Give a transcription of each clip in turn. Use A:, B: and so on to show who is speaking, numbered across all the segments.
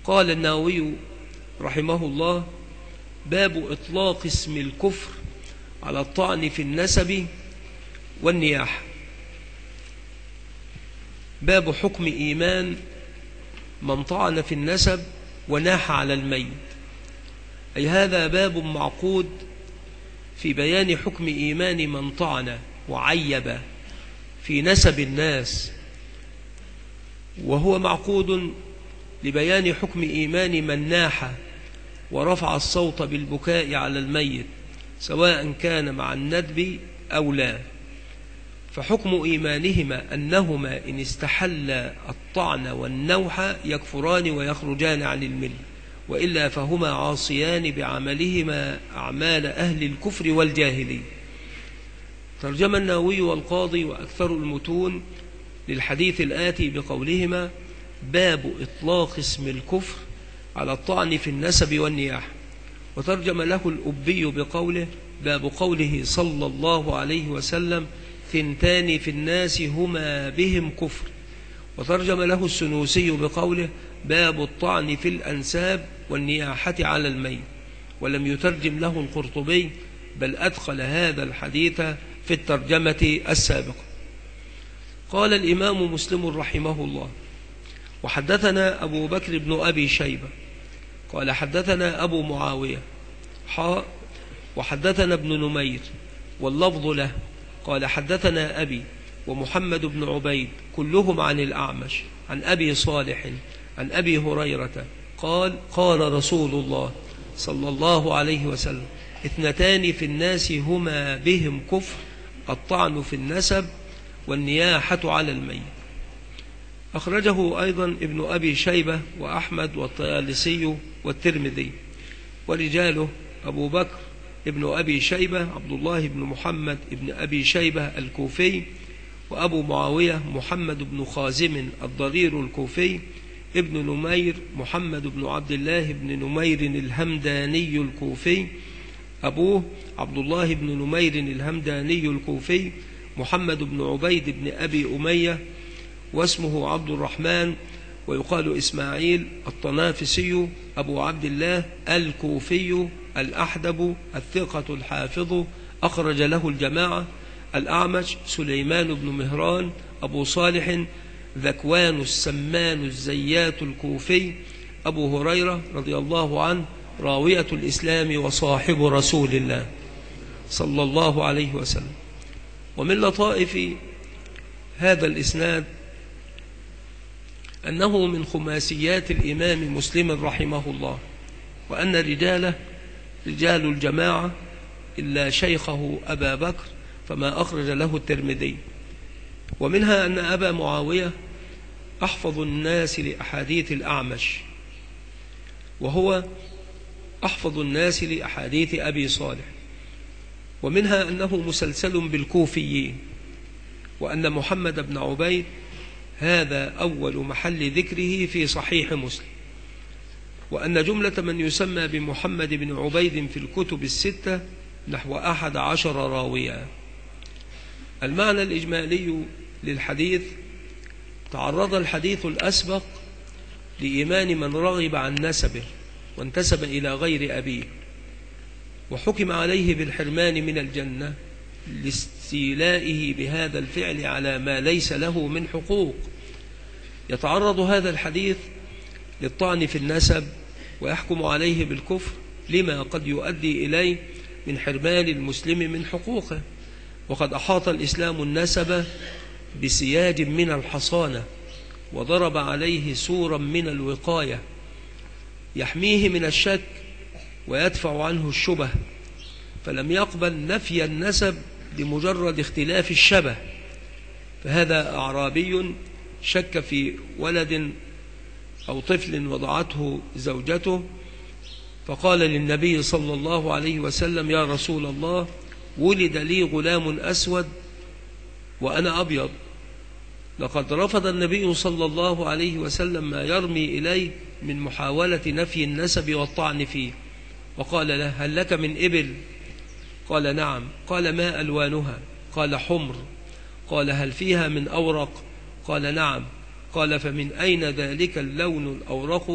A: قال النووي رحمه الله: باب إطلاق اسم الكفر على الطعن في النسب والنياحة. باب حكم إيمان من طعن في النسب وناح على الميت، أي هذا باب معقود في بيان حكم إيمان من طعن وعيب في نسب الناس، وهو معقود لبيان حكم إيمان من ناح ورفع الصوت بالبكاء على الميت سواء كان مع الندب أو لا. فحكم إيمانهما أنهما إن استحل الطعن والنوح يكفران ويخرجان عن الملة، وإلا فهما عاصيان بعملهما أعمال أهل الكفر والجاهلية. ترجم النووي والقاضي وأكثر المتون للحديث الآتي بقولهما: باب إطلاق اسم الكفر على الطعن في النسب والنياحة. وترجم له الأبي بقوله: باب قوله صلى الله عليه وسلم: ثنتان في الناس هما بهم كفر. وترجم له السنوسي بقوله: باب الطعن في الأنساب والنياحة على الميت. ولم يترجم له القرطبي، بل أدخل هذا الحديث في الترجمة السابقة. قال الإمام مسلم رحمه الله: وحدثنا أبو بكر بن أبي شيبة قال حدثنا أبو معاوية وحدثنا ابن نمير واللفظ له قال حدثنا أبي ومحمد بن عبيد كلهم عن الأعمش عن أبي صالح عن أبي هريرة قال: قال رسول الله صلى الله عليه وسلم: اثنتان في الناس هما بهم كفر، الطعن في النسب والنياحة على الميت. أخرجه أيضا ابن أبي شيبة وأحمد والطيالسي والترمذي، ورجاله أبو بكر ابن أبي شيبة عبد الله بن محمد ابن أبي شيبة الكوفي، وأبو معاوية محمد بن خازم الضرير الكوفي، ابن نمير محمد بن عبد الله بن نمير الهمداني الكوفي، أبوه عبد الله بن نمير الهمداني الكوفي محمد بن عبيد بن أبي أمية، واسمه عبد الرحمن ويقال إسماعيل الطنافسي أبو عبد الله الكوفي الأحدب الثقة الحافظ، أخرج له الجماعة. الأعمش سليمان بن مهران أبو صالح ذكوان السمان الزيات الكوفي، أبو هريرة رضي الله عنه راوية الإسلام وصاحب رسول الله صلى الله عليه وسلم. ومن لطائف هذا الإسناد أنه من خماسيات الإمام مسلم رحمه الله، وأن رجاله رجال الجماعة إلا شيخه أبا بكر فما أخرج له الترمذي. ومنها أن أبا معاوية أحفظ الناس لأحاديث الأعمش، وهو أحفظ الناس لأحاديث أبي صالح. ومنها أنه مسلسل بالكوفيين، وأن محمد بن عبيد هذا أول محل ذكره في صحيح مسلم، وأن جملة من يسمى بمحمد بن عبيد في الكتب الستة نحو 11 راويا. المعنى الإجمالي للحديث: تعرض الحديث الأسبق لإيمان من رغب عن نسبه وانتسب إلى غير أبيه، وحكم عليه بالحرمان من الجنة لاستيلائه بهذا الفعل على ما ليس له من حقوق. يتعرض هذا الحديث للطعن في النسب ويحكم عليه بالكفر لما قد يؤدي إليه من حرمان المسلم من حقوقه. وقد أحاط الإسلام النسب بسياج من الحصانة، وضرب عليه سورا من الوقاية يحميه من الشك ويدفع عنه الشبه، فلم يقبل نفي النسب لمجرد اختلاف الشبه. فهذا أعرابي شك في ولد أو طفل وضعته زوجته، فقال للنبي صلى الله عليه وسلم: يا رسول الله، ولد لي غلام أسود وأنا أبيض. لقد رفض النبي صلى الله عليه وسلم ما يرمي إليه من محاولة نفي النسب والطعن فيه، وقال له: هل لك من إبل؟ قال: نعم. قال: ما ألوانها؟ قال: حمر. قال: هل فيها من أورق؟ قال: نعم. قال: فمن أين ذلك اللون الأورق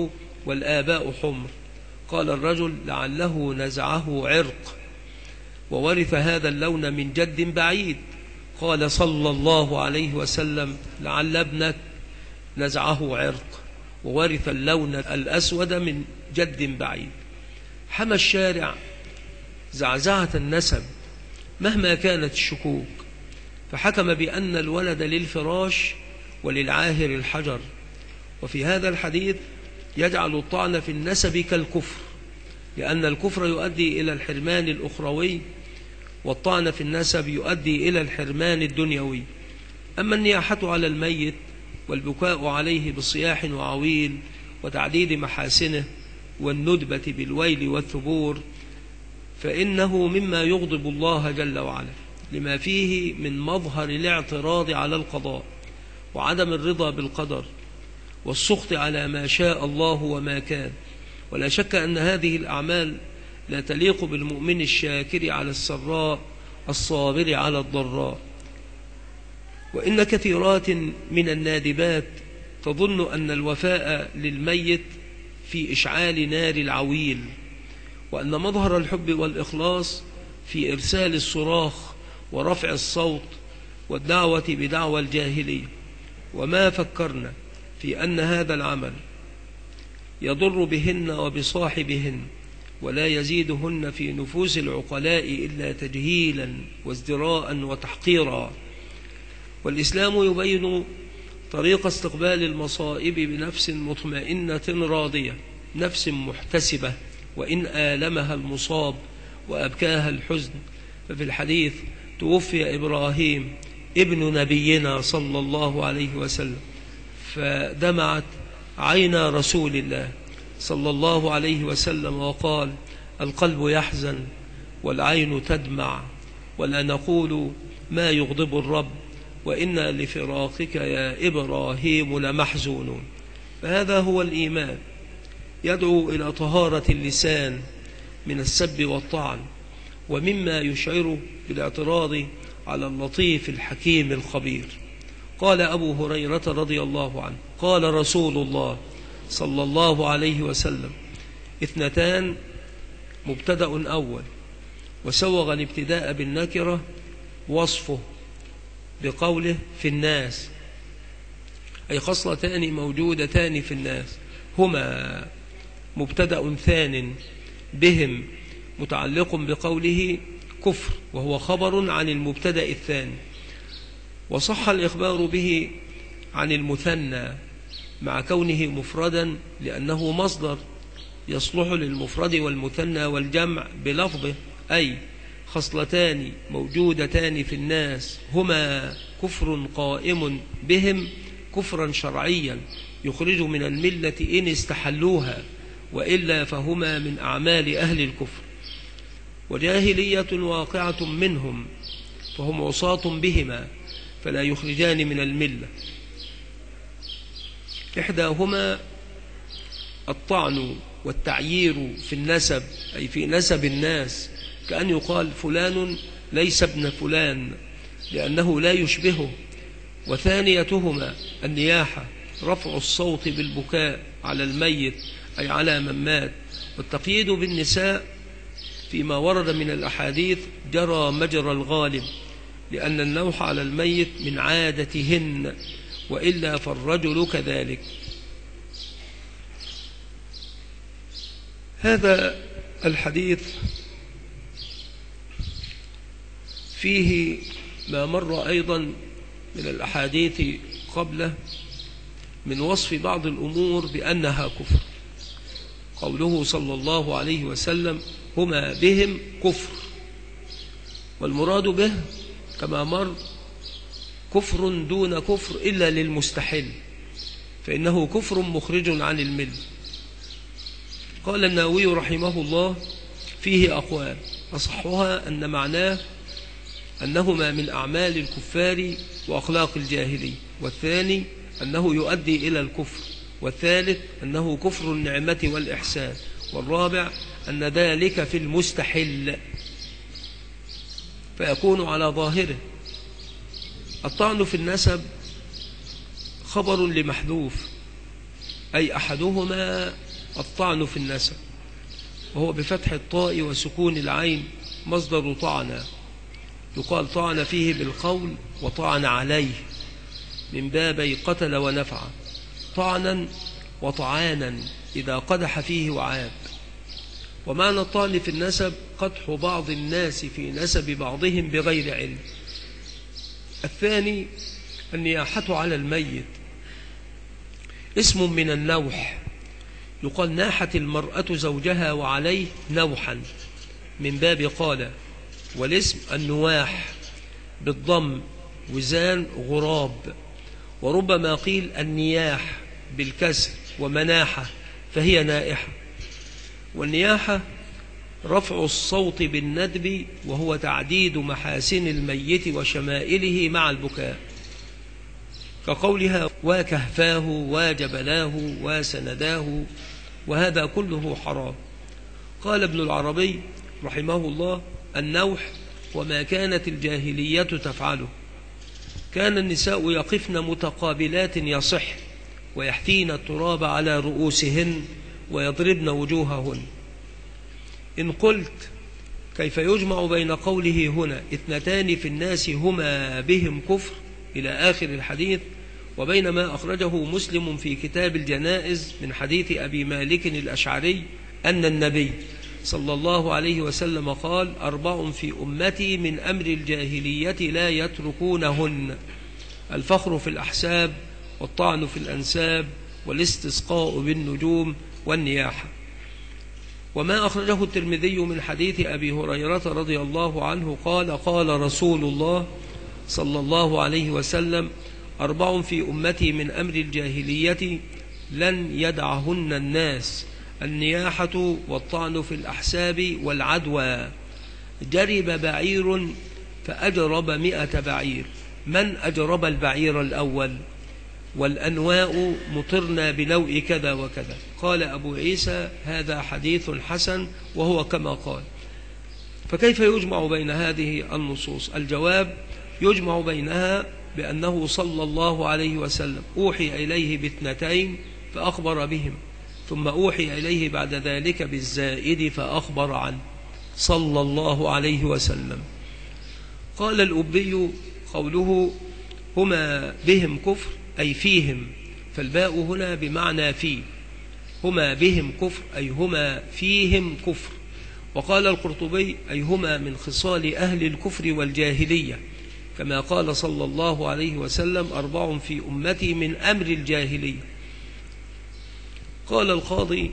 A: والآباء حمر. قال الرجل: لعله نزعه عرق وورث هذا اللون من جد بعيد. قال صلى الله عليه وسلم: لعل ابنك نزعه عرق وورث اللون الأسود من جد بعيد. حمى الشارع زعزعة النسب مهما كانت الشكوك، فحكم بأن الولد للفراش وللعاهر الحجر. وفي هذا الحديث يجعل الطعن في النسب كالكفر، لأن الكفر يؤدي إلى الحرمان الأخروي، والطعن في النسب يؤدي إلى الحرمان الدنيوي. أما النياحة على الميت والبكاء عليه بصياح وعويل وتعديد محاسنه والندبة بالويل والثبور، فإنه مما يغضب الله جل وعلا، لما فيه من مظهر الاعتراض على القضاء وعدم الرضا بالقدر والسخط على ما شاء الله وما كان. ولا شك أن هذه الأعمال لا تليق بالمؤمن الشاكر على السراء الصابر على الضراء. وإن كثيرات من النادبات تظن أن الوفاء للميت في إشعال نار العويل، وأن مظهر الحب والإخلاص في إرسال الصراخ ورفع الصوت والدعوة بدعوى الجاهلية. وما فكرنا في أن هذا العمل يضر بهن وبصاحبهن، ولا يزيدهن في نفوس العقلاء إلا تجهيلا وازدراء وتحقيرا. والإسلام يبين طريق استقبال المصائب بنفس مطمئنة راضية، نفس محتسبة وإن آلمها المصاب وأبكاها الحزن. ففي الحديث: توفي إبراهيم ابن نبينا صلى الله عليه وسلم، فدمعت عينا رسول الله صلى الله عليه وسلم وقال: القلب يحزن والعين تدمع، ولا نقول ما يغضب الرب، وإنا لفراقك يا إبراهيم لمحزونون. فهذا هو الإيمان، يدعو إلى طهارة اللسان من السب والطعن، ومما يشعر بالاعتراض على اللطيف الحكيم الخبير. قال أبو هريرة رضي الله عنه: قال رسول الله صلى الله عليه وسلم: اثنتان مبتدأ أول. وسوغ الابتداء بالنكرة وصفه بقوله: في الناس، أي خصلتان موجودتان في الناس، هما مبتدأ ثان بهم متعلق بقوله كفر، وهو خبر عن المبتدأ الثاني. وصح الإخبار به عن المثنى مع كونه مفردا، لأنه مصدر يصلح للمفرد والمثنى والجمع بلفظه، أي خصلتان موجودتان في الناس هما كفر قائم بهم كفرا شرعيا يخرج من الملة إن استحلوها، وإلا فهما من أعمال أهل الكفر. وجاهلية واقعة منهم، فهم عصاة بهما فلا يخرجان من الملة. إحداهما الطعن والتعيير في النسب، أي في نسب الناس، كأن يقال فلان ليس ابن فلان لأنه لا يشبهه. وثانيتهما النياحة، رفع الصوت بالبكاء على الميت أي على من مات. والتقييد بالنساء فيما ورد من الأحاديث جرى مجرى الغالب، لأن النوح على الميت من عادتهن، وإلا فالرجل كذلك. هذا الحديث فيه ما مر أيضا من الأحاديث قبله من وصف بعض الأمور بأنها كفر. قوله صلى الله عليه وسلم: هما بهم كفر، والمراد به كما مر كفر دون كفر إلا للمستحل، فإنه كفر مخرج عن الملة. قال النووي رحمه الله: فيه أقوال، أصحها أن معناه أنهما من أعمال الكفار وأخلاق الجاهلية، والثاني أنه يؤدي إلى الكفر، والثالث أنه كفر النعمة والإحسان، والرابع أن ذلك في المستحل، فيكون على ظاهره. الطعن في النسب خبر لمحذوف، أي أحدهما الطعن في النسب، وهو بفتح الطاء وسكون العين مصدر طعن، يقال طعن فيه بالقول وطعن عليه من بابي قتل ونفع، طعنا وطعانا إذا قدح فيه وعاب. ومعنى الطعن في النسب قدح بعض الناس في نسب بعضهم بغير علم. الثاني النياحة على الميت، اسم من النوح، يقال ناحت المرأة زوجها وعليه نوحا من باب قال، والاسم النواح بالضم وزان غراب، وربما قيل النياح بالكسر ومناحة فهي نائحة. والنياحة رفع الصوت بالندب، وهو تعديد محاسن الميت وشمائله مع البكاء، كقولها وكهفاه وجبلاه وسنداه، وهذا كله حرام. قال ابن العربي رحمه الله: النوح وما كانت الجاهلية تفعله، كان النساء يقفن متقابلات يصح، ويحثين التراب على رؤوسهن ويضربن وجوههن. إن قلت كيف يجمع بين قوله هنا اثنتان في الناس هما بهم كفر إلى آخر الحديث، وبين ما أخرجه مسلم في كتاب الجنائز من حديث أبي مالك الأشعري أن النبي صلى الله عليه وسلم قال: 4 في أمتي من أمر الجاهلية لا يتركونهن: الفخر في الأحساب، والطعن في الأنساب، والاستسقاء بالنجوم، والنياحة. وما أخرجه الترمذي من حديث أبي هريرة رضي الله عنه قال: قال رسول الله صلى الله عليه وسلم: 4 في أمتي من أمر الجاهلية لن يدعهن الناس: النياحة، والطعن في الأحساب، والعدوى. جرب بعير فأجرب 100 بعير. من أجرب البعير الأول؟ والأنواء مطرنا بنوء كذا وكذا. قال أبو عيسى: هذا حديث حسن، وهو كما قال. فكيف يجمع بين هذه النصوص؟ الجواب: يجمع بينها بأنه صلى الله عليه وسلم أوحي إليه ب2 فأخبر بهم، ثم أوحي إليه بعد ذلك بالزائد فأخبر عنه صلى الله عليه وسلم. قال الأبي: قوله هما بهم كفر أي فيهم، فالباء هنا بمعنى في، هما بهم كفر أي هما فيهم كفر. وقال القرطبي: أي هما من خصال أهل الكفر والجاهلية، كما قال صلى الله عليه وسلم: 4 في أمتي من أمر الجاهلية. قال القاضي: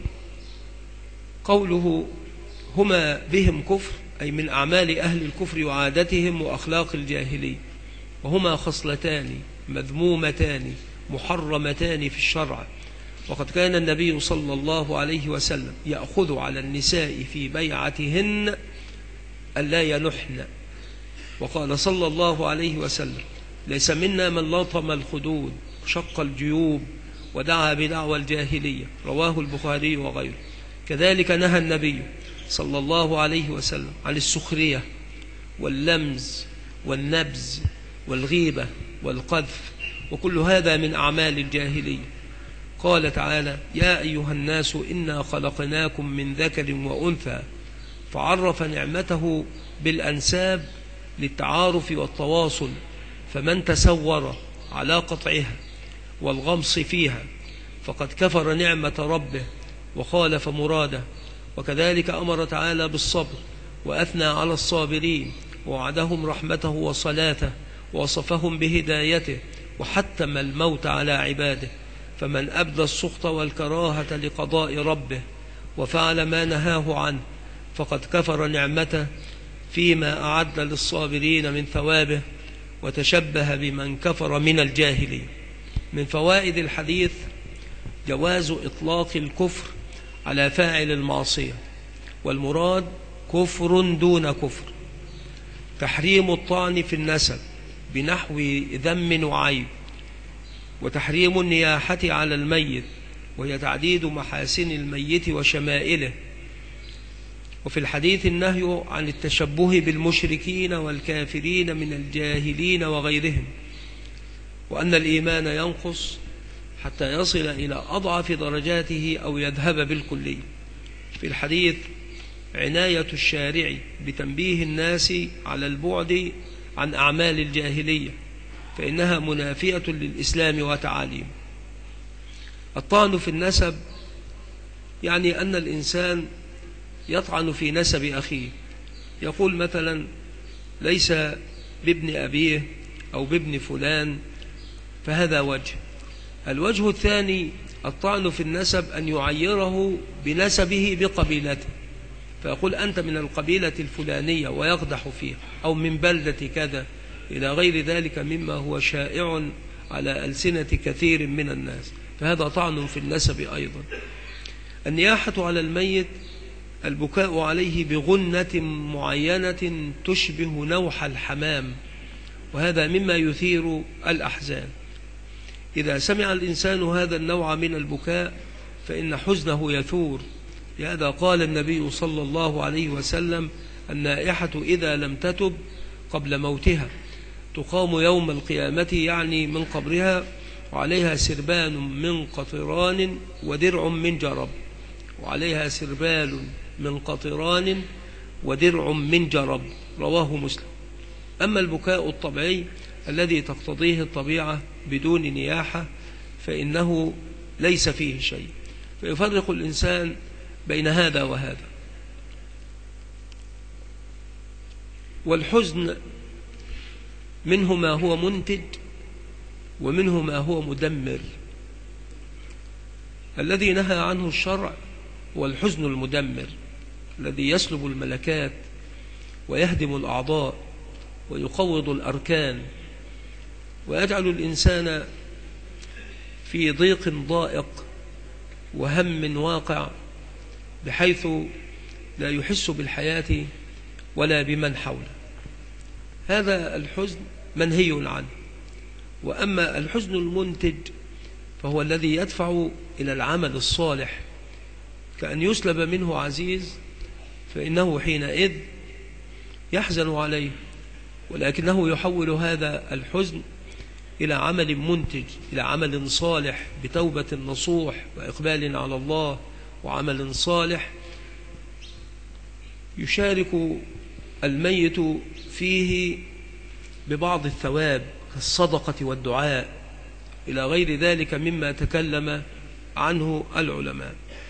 A: قوله هما بهم كفر أي من أعمال أهل الكفر وعادتهم وأخلاق الجاهلية، وهما خصلتان مذمومتان محرمتان في الشرع. وقد كان النبي صلى الله عليه وسلم يأخذ على النساء في بيعتهن ألا ينحن، وقال صلى الله عليه وسلم: ليس منا من لطم الخدود شق الجيوب ودعا بدعوى الجاهلية، رواه البخاري وغيره. كذلك نهى النبي صلى الله عليه وسلم عن السخرية واللمز والنبز والغيبة والقذف، وكل هذا من أعمال الجاهلية. قال تعالى: يا أيها الناس إنا خلقناكم من ذكر وأنثى، فعرف نعمته بالأنساب للتعارف والتواصل، فمن تسور على قطعها والغمص فيها فقد كفر نعمة ربه وخالف مراده. وكذلك أمر تعالى بالصبر وأثنى على الصابرين، ووعدهم رحمته وصلاته، ووصفهم بهدايته، وحتم الموت على عباده. فمن أبدى السخط والكراهة لقضاء ربه وفعل ما نهاه عنه فقد كفر نعمته فيما أعد للصابرين من ثوابه، وتشبه بمن كفر من الجاهلين. من فوائد الحديث جواز إطلاق الكفر على فاعل المعصية، والمراد كفر دون كفر. تحريم الطعن في النسب بنحو ذم وعيب، وتحريم النياحة على الميت، وهي تعديد محاسن الميت وشمائله. وفي الحديث النهي عن التشبه بالمشركين والكافرين من الجاهلين وغيرهم، وأن الإيمان ينقص حتى يصل إلى أضعف درجاته أو يذهب بالكلية. في الحديث عناية الشارع بتنبيه الناس على البعد عن أعمال الجاهلية فإنها منافية للإسلام وتعاليمه. الطعن في النسب يعني أن الإنسان يطعن في نسب أخيه، يقول مثلا ليس بابن أبيه أو بابن فلان، فهذا وجه. الوجه الثاني الطعن في النسب أن يعيره بنسبه بقبيلته، فيقول أنت من القبيلة الفلانية ويقدح فيها، أو من بلدة كذا، إلى غير ذلك مما هو شائع على ألسنة كثير من الناس، فهذا طعن في النسب أيضا. النياحة على الميت البكاء عليه بغنة معينة تشبه نوح الحمام، وهذا مما يثير الأحزان. إذا سمع الإنسان هذا النوع من البكاء فإن حزنه يثور. لهذا قال النبي صلى الله عليه وسلم: النائحة إذا لم تتب قبل موتها تقام يوم القيامة، يعني من قبرها، وعليها سربال من قطران ودرع من جرب، وعليها سربال من قطران ودرع من جرب، رواه مسلم. أما البكاء الطبيعي الذي تقتضيه الطبيعة بدون نياحة فإنه ليس فيه شيء، فيفرق الإنسان بين هذا وهذا. والحزن منه ما هو منتج ومنه ما هو مدمر. الذي نهى عنه الشرع هو الحزن المدمر الذي يسلب الملكات ويهدم الأعضاء ويقوض الأركان ويجعل الإنسان في ضيق ضائق وهم واقع، بحيث لا يحس بالحياة ولا بمن حوله. هذا الحزن منهي عنه. وأما الحزن المنتج فهو الذي يدفع إلى العمل الصالح، كأن يسلب منه عزيز، فإنه حينئذ يحزن عليه، ولكنه يحول هذا الحزن إلى عمل منتج، إلى عمل صالح بتوبة نصوح وإقبال على الله وعمل صالح يشارك الميت فيه ببعض الثواب كالصدقة والدعاء إلى غير ذلك مما تكلم عنه العلماء.